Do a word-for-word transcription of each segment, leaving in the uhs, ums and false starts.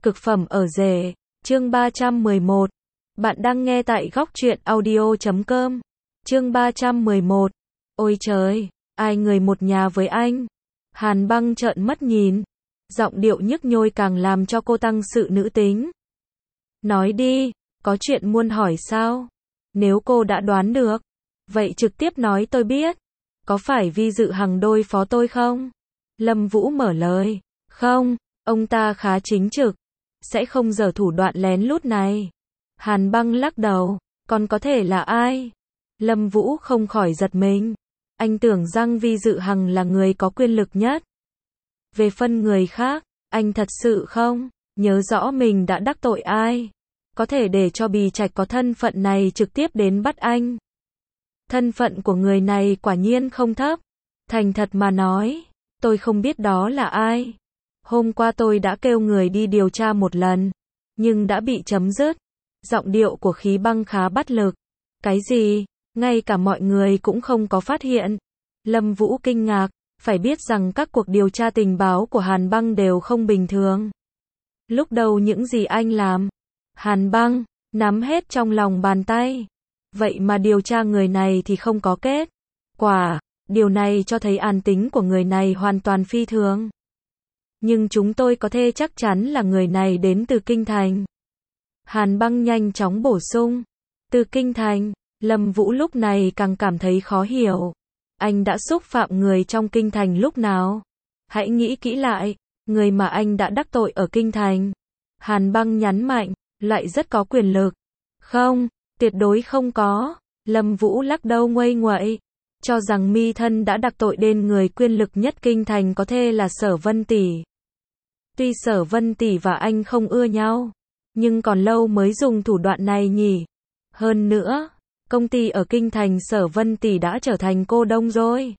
Cực phẩm ở rể, chương ba trăm mười một. Bạn đang nghe tại góc truyện audio chấm com. Chương ba trăm mười một. Ôi trời, ai người một nhà với anh? Hàn Băng trợn mắt nhìn, giọng điệu nhức nhối càng làm cho cô tăng sự nữ tính. Nói đi, có chuyện muốn hỏi sao? Nếu cô đã đoán được, vậy trực tiếp nói tôi biết. Có phải Vi Dự Hằng đối phó tôi không? Lâm Vũ mở lời. Không, ông ta khá chính trực, sẽ không giở thủ đoạn lén lút này. Hàn Băng lắc đầu, còn có thể là ai? Lâm Vũ không khỏi giật mình. Anh tưởng rằng Vi Dự Hằng là người có quyền lực nhất. Về phân người khác, anh thật sự không nhớ rõ mình đã đắc tội ai. Có thể để cho Bì Trạch có thân phận này trực tiếp đến bắt anh. Thân phận của người này quả nhiên không thấp. Thành thật mà nói, tôi không biết đó là ai. Hôm qua tôi đã kêu người đi điều tra một lần, nhưng đã bị chấm dứt. Giọng điệu của Khí Băng khá bắt lực. Cái gì? Ngay cả mọi người cũng không có phát hiện. Lâm Vũ kinh ngạc, phải biết rằng các cuộc điều tra tình báo của Hàn Băng đều không bình thường. Lúc đầu những gì anh làm, Hàn Băng nắm hết trong lòng bàn tay. Vậy mà điều tra người này thì không có kết quả. Điều này cho thấy an tính của người này hoàn toàn phi thường. Nhưng chúng tôi có thể chắc chắn là người này đến từ Kinh Thành. Hàn Băng nhanh chóng bổ sung. Từ Kinh Thành, Lâm Vũ lúc này càng cảm thấy khó hiểu. Anh đã xúc phạm người trong Kinh Thành lúc nào? Hãy nghĩ kỹ lại, người mà anh đã đắc tội ở Kinh Thành. Hàn Băng nhấn mạnh, lại rất có quyền lực. Không, tuyệt đối không có. Lâm Vũ lắc đầu nguây nguậy, cho rằng mi thân đã đắc tội đến người quyền lực nhất Kinh Thành có thể là Sở Vân Tỷ. Tuy Sở Vân Tỷ và anh không ưa nhau, nhưng còn lâu mới dùng thủ đoạn này nhỉ. Hơn nữa, công ty ở Kinh Thành Sở Vân Tỷ đã trở thành cô đông rồi.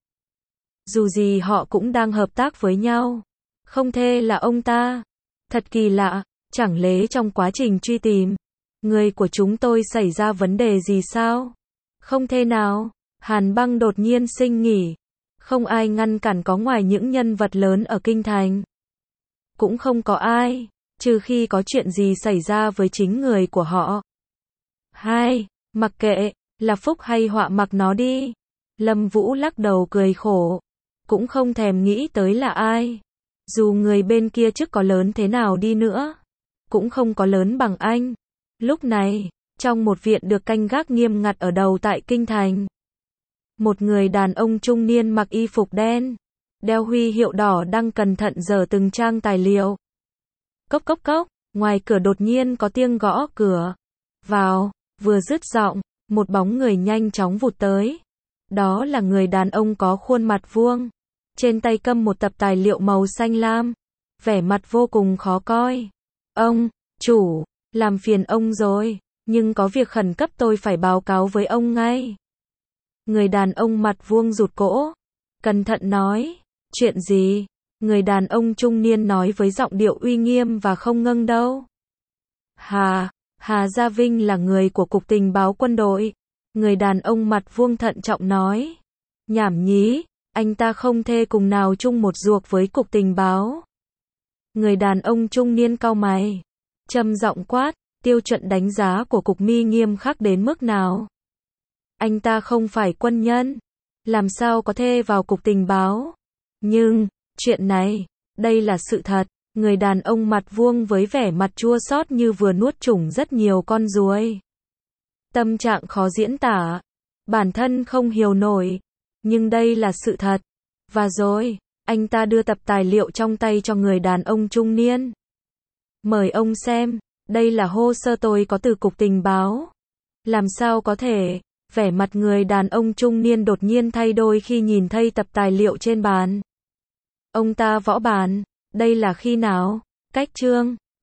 Dù gì họ cũng đang hợp tác với nhau. Không thể là ông ta. Thật kỳ lạ, chẳng lẽ trong quá trình truy tìm, người của chúng tôi xảy ra vấn đề gì sao? Không thể nào. Hàn Băng đột nhiên sinh nghỉ. Không ai ngăn cản có ngoài những nhân vật lớn ở Kinh Thành. Cũng không có ai, trừ khi có chuyện gì xảy ra với chính người của họ. Hai, mặc kệ, là phúc hay họa mặc nó đi. Lâm Vũ lắc đầu cười khổ. Cũng không thèm nghĩ tới là ai. Dù người bên kia chức có lớn thế nào đi nữa, cũng không có lớn bằng anh. Lúc này, trong một viện được canh gác nghiêm ngặt ở đầu tại Kinh Thành, một người đàn ông trung niên mặc y phục đen, đeo huy hiệu đỏ đang cẩn thận dở từng trang tài liệu. Cốc cốc cốc, ngoài cửa đột nhiên có tiếng gõ cửa. Vào, vừa dứt giọng, một bóng người nhanh chóng vụt tới. Đó là người đàn ông có khuôn mặt vuông, trên tay cầm một tập tài liệu màu xanh lam, vẻ mặt vô cùng khó coi. Ông, chủ, làm phiền ông rồi, nhưng có việc khẩn cấp tôi phải báo cáo với ông ngay. Người đàn ông mặt vuông rụt cổ, cẩn thận nói. Chuyện gì? Người đàn ông trung niên nói với giọng điệu uy nghiêm và không ngâng đâu. Hà, Hà Gia Vinh là người của Cục Tình báo quân đội. Người đàn ông mặt vuông thận trọng nói. Nhảm nhí, anh ta không thể cùng nào chung một ruột với Cục Tình báo. Người đàn ông trung niên cau mày, trầm giọng quát, tiêu chuẩn đánh giá của Cục Mi nghiêm khắc đến mức nào? Anh ta không phải quân nhân, làm sao có thể vào Cục Tình báo? Nhưng, chuyện này, đây là sự thật. Người đàn ông mặt vuông với vẻ mặt chua xót như vừa nuốt chửng rất nhiều con ruồi. Tâm trạng khó diễn tả, bản thân không hiểu nổi, nhưng đây là sự thật. Và rồi, anh ta đưa tập tài liệu trong tay cho người đàn ông trung niên. Mời ông xem, đây là hồ sơ tôi có từ Cục Tình báo. Làm sao có thể? Vẻ mặt người đàn ông trung niên đột nhiên thay đổi khi nhìn thấy tập tài liệu trên bàn. Ông ta võ bàn, đây là khi nào? Cách chương